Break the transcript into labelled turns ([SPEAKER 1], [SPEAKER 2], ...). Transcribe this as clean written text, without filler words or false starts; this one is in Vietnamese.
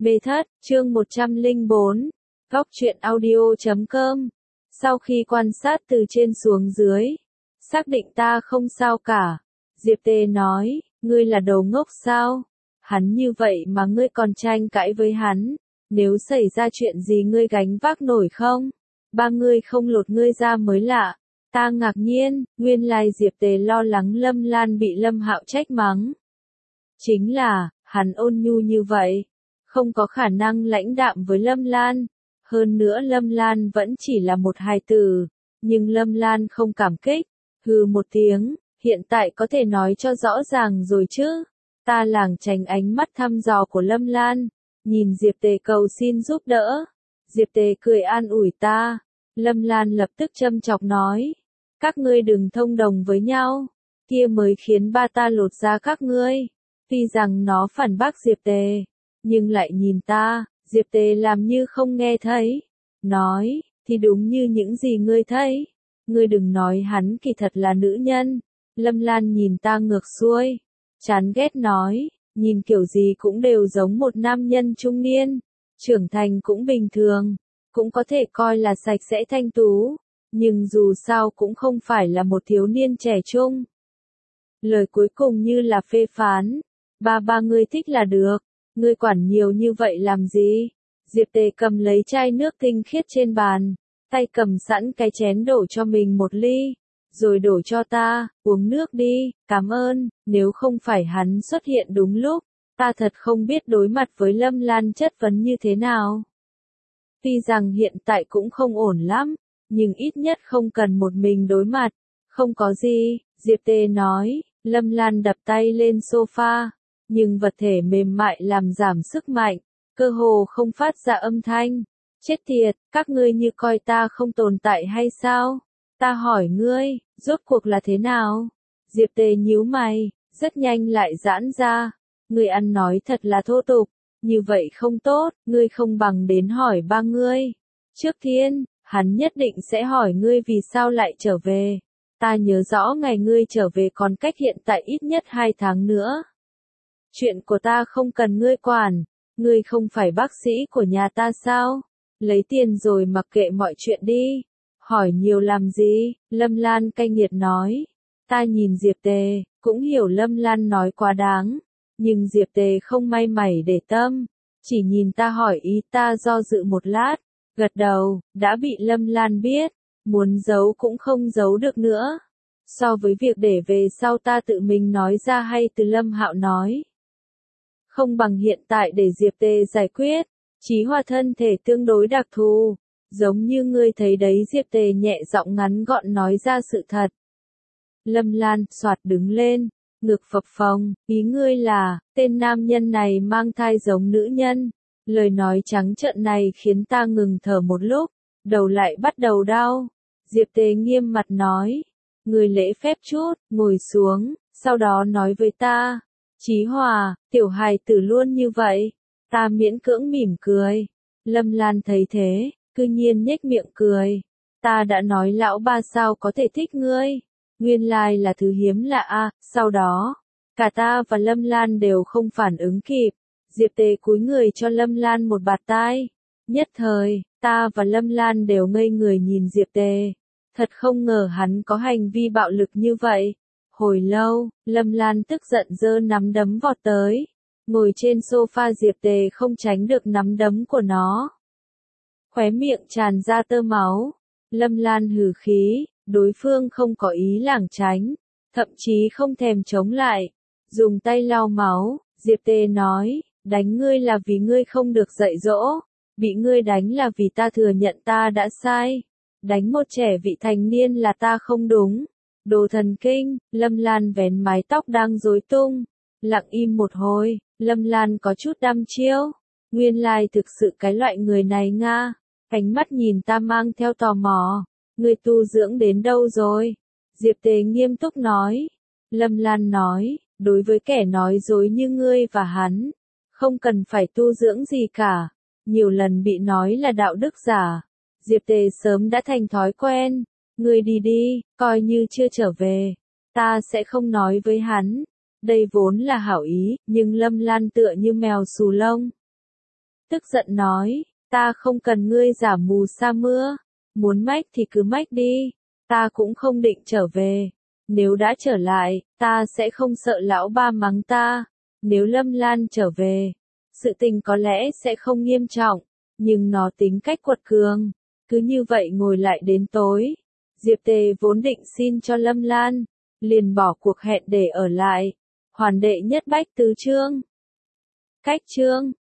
[SPEAKER 1] Mê thất, chương 104, góc truyện audio.com. Sau khi quan sát từ trên xuống dưới, xác định ta không sao cả. Diệp Tề nói, ngươi là đồ ngốc sao? Hắn như vậy mà ngươi còn tranh cãi với hắn, nếu xảy ra chuyện gì ngươi gánh vác nổi không? Ba ngươi không lột ngươi ra mới lạ. Ta ngạc nhiên, nguyên lai Diệp Tề lo lắng Lâm Lan bị Lâm Hạo trách mắng. Chính là, hắn ôn nhu như vậy, không có khả năng lãnh đạm với Lâm Lan. Hơn nữa Lâm Lan vẫn chỉ là một hài tử, nhưng Lâm Lan không cảm kích, hừ một tiếng, hiện tại có thể nói cho rõ ràng rồi chứ. Ta lảng tránh ánh mắt thăm dò của Lâm Lan, nhìn Diệp Tề cầu xin giúp đỡ. Diệp Tề cười an ủi ta. Lâm Lan lập tức châm chọc nói, các ngươi đừng thông đồng với nhau, kia mới khiến ba ta lột ra các ngươi. Tuy rằng nó phản bác Diệp Tề, nhưng lại nhìn ta. Diệp Tề làm như không nghe thấy, nói, thì đúng như những gì ngươi thấy. Ngươi đừng nói hắn kỳ thật là nữ nhân. Lâm Lan nhìn ta ngược xuôi, chán ghét nói, nhìn kiểu gì cũng đều giống một nam nhân trung niên, trưởng thành cũng bình thường, cũng có thể coi là sạch sẽ thanh tú, nhưng dù sao cũng không phải là một thiếu niên trẻ trung. Lời cuối cùng như là phê phán, ba ngươi thích là được. Ngươi quản nhiều như vậy làm gì? Diệp Tề cầm lấy chai nước tinh khiết trên bàn, tay cầm sẵn cái chén đổ cho mình một ly, rồi đổ cho ta, uống nước đi, cảm ơn. Nếu không phải hắn xuất hiện đúng lúc, ta thật không biết đối mặt với Lâm Lan chất vấn như thế nào. Tuy rằng hiện tại cũng không ổn lắm, nhưng ít nhất không cần một mình đối mặt. Không có gì, Diệp Tề nói. Lâm Lan đập tay lên sofa, nhưng vật thể mềm mại làm giảm sức mạnh, cơ hồ không phát ra âm thanh. Chết tiệt, các ngươi như coi ta không tồn tại hay sao? Ta hỏi ngươi, rốt cuộc là thế nào? Diệp Tề nhíu mày, rất nhanh lại giãn ra. Ngươi ăn nói thật là thô tục, như vậy không tốt, ngươi không bằng đến hỏi ba ngươi. Trước tiên, hắn nhất định sẽ hỏi ngươi vì sao lại trở về. Ta nhớ rõ ngày ngươi trở về còn cách hiện tại ít nhất 2 tháng nữa. Chuyện của ta không cần ngươi quản, ngươi không phải bác sĩ của nhà ta sao? Lấy tiền rồi mặc kệ mọi chuyện đi. Hỏi nhiều làm gì? Lâm Lan cay nghiệt nói. Ta nhìn Diệp Tề, cũng hiểu Lâm Lan nói quá đáng, nhưng Diệp Tề không may mảy để tâm, chỉ nhìn ta hỏi ý ta do dự một lát, gật đầu, đã bị Lâm Lan biết, muốn giấu cũng không giấu được nữa. So với việc để về sau ta tự mình nói ra hay từ Lâm Hạo nói, không bằng hiện tại để Diệp Tề giải quyết. Chí Hòa thân thể tương đối đặc thù, giống như ngươi thấy đấy. Diệp Tề nhẹ giọng ngắn gọn nói ra sự thật. Lâm Lan soạt đứng lên, ngực phập phồng, ý ngươi là, tên nam nhân này mang thai giống nữ nhân. Lời nói trắng trợn này khiến ta ngừng thở một lúc, đầu lại bắt đầu đau. Diệp Tề nghiêm mặt nói, ngươi lễ phép chút, ngồi xuống, sau đó nói với ta. Chí Hòa, tiểu hài tử luôn như vậy. Ta miễn cưỡng mỉm cười. Lâm Lan thấy thế, cư nhiên nhếch miệng cười. Ta đã nói lão ba sao có thể thích ngươi. Nguyên lai là thứ hiếm lạ à. Sau đó, cả ta và Lâm Lan đều không phản ứng kịp. Diệp Tề cúi người cho Lâm Lan một bạt tai. Nhất thời, ta và Lâm Lan đều ngây người nhìn Diệp Tề. Thật không ngờ hắn có hành vi bạo lực như vậy. Hồi lâu, Lâm Lan tức giận giơ nắm đấm vọt tới. Ngồi trên sofa Diệp Tề không tránh được nắm đấm của nó. Khóe miệng tràn ra tơ máu. Lâm Lan hừ khí, đối phương không có ý lảng tránh, thậm chí không thèm chống lại. Dùng tay lau máu, Diệp Tề nói, đánh ngươi là vì ngươi không được dạy dỗ, bị ngươi đánh là vì ta thừa nhận ta đã sai. Đánh một trẻ vị thành niên là ta không đúng. Đồ thần kinh. Lâm Lan vén mái tóc đang rối tung, lặng im một hồi. Lâm Lan có chút đăm chiêu. Nguyên lai thực sự cái loại người này nga. Ánh mắt nhìn ta mang theo tò mò. Ngươi tu dưỡng đến đâu rồi? Diệp Tề nghiêm túc nói. Lâm Lan nói, đối với kẻ nói dối như ngươi và hắn, không cần phải tu dưỡng gì cả. Nhiều lần bị nói là đạo đức giả. Diệp Tề sớm đã thành thói quen. Ngươi đi đi, coi như chưa trở về. Ta sẽ không nói với hắn. Đây vốn là hảo ý, nhưng Lâm Lan tựa như mèo xù lông. tức giận nói, ta không cần ngươi giả mù sa mưa, muốn mách thì cứ mách đi, ta cũng không định trở về, nếu đã trở lại, ta sẽ không sợ lão ba mắng ta, nếu Lâm Lan trở về, sự tình có lẽ sẽ không nghiêm trọng, nhưng nó tính cách quật cường, cứ như vậy ngồi lại đến tối, Diệp Tề vốn định xin cho Lâm Lan, liền bỏ cuộc hẹn để ở lại, hoàn đệ nhất bách tứ chương. Cách chương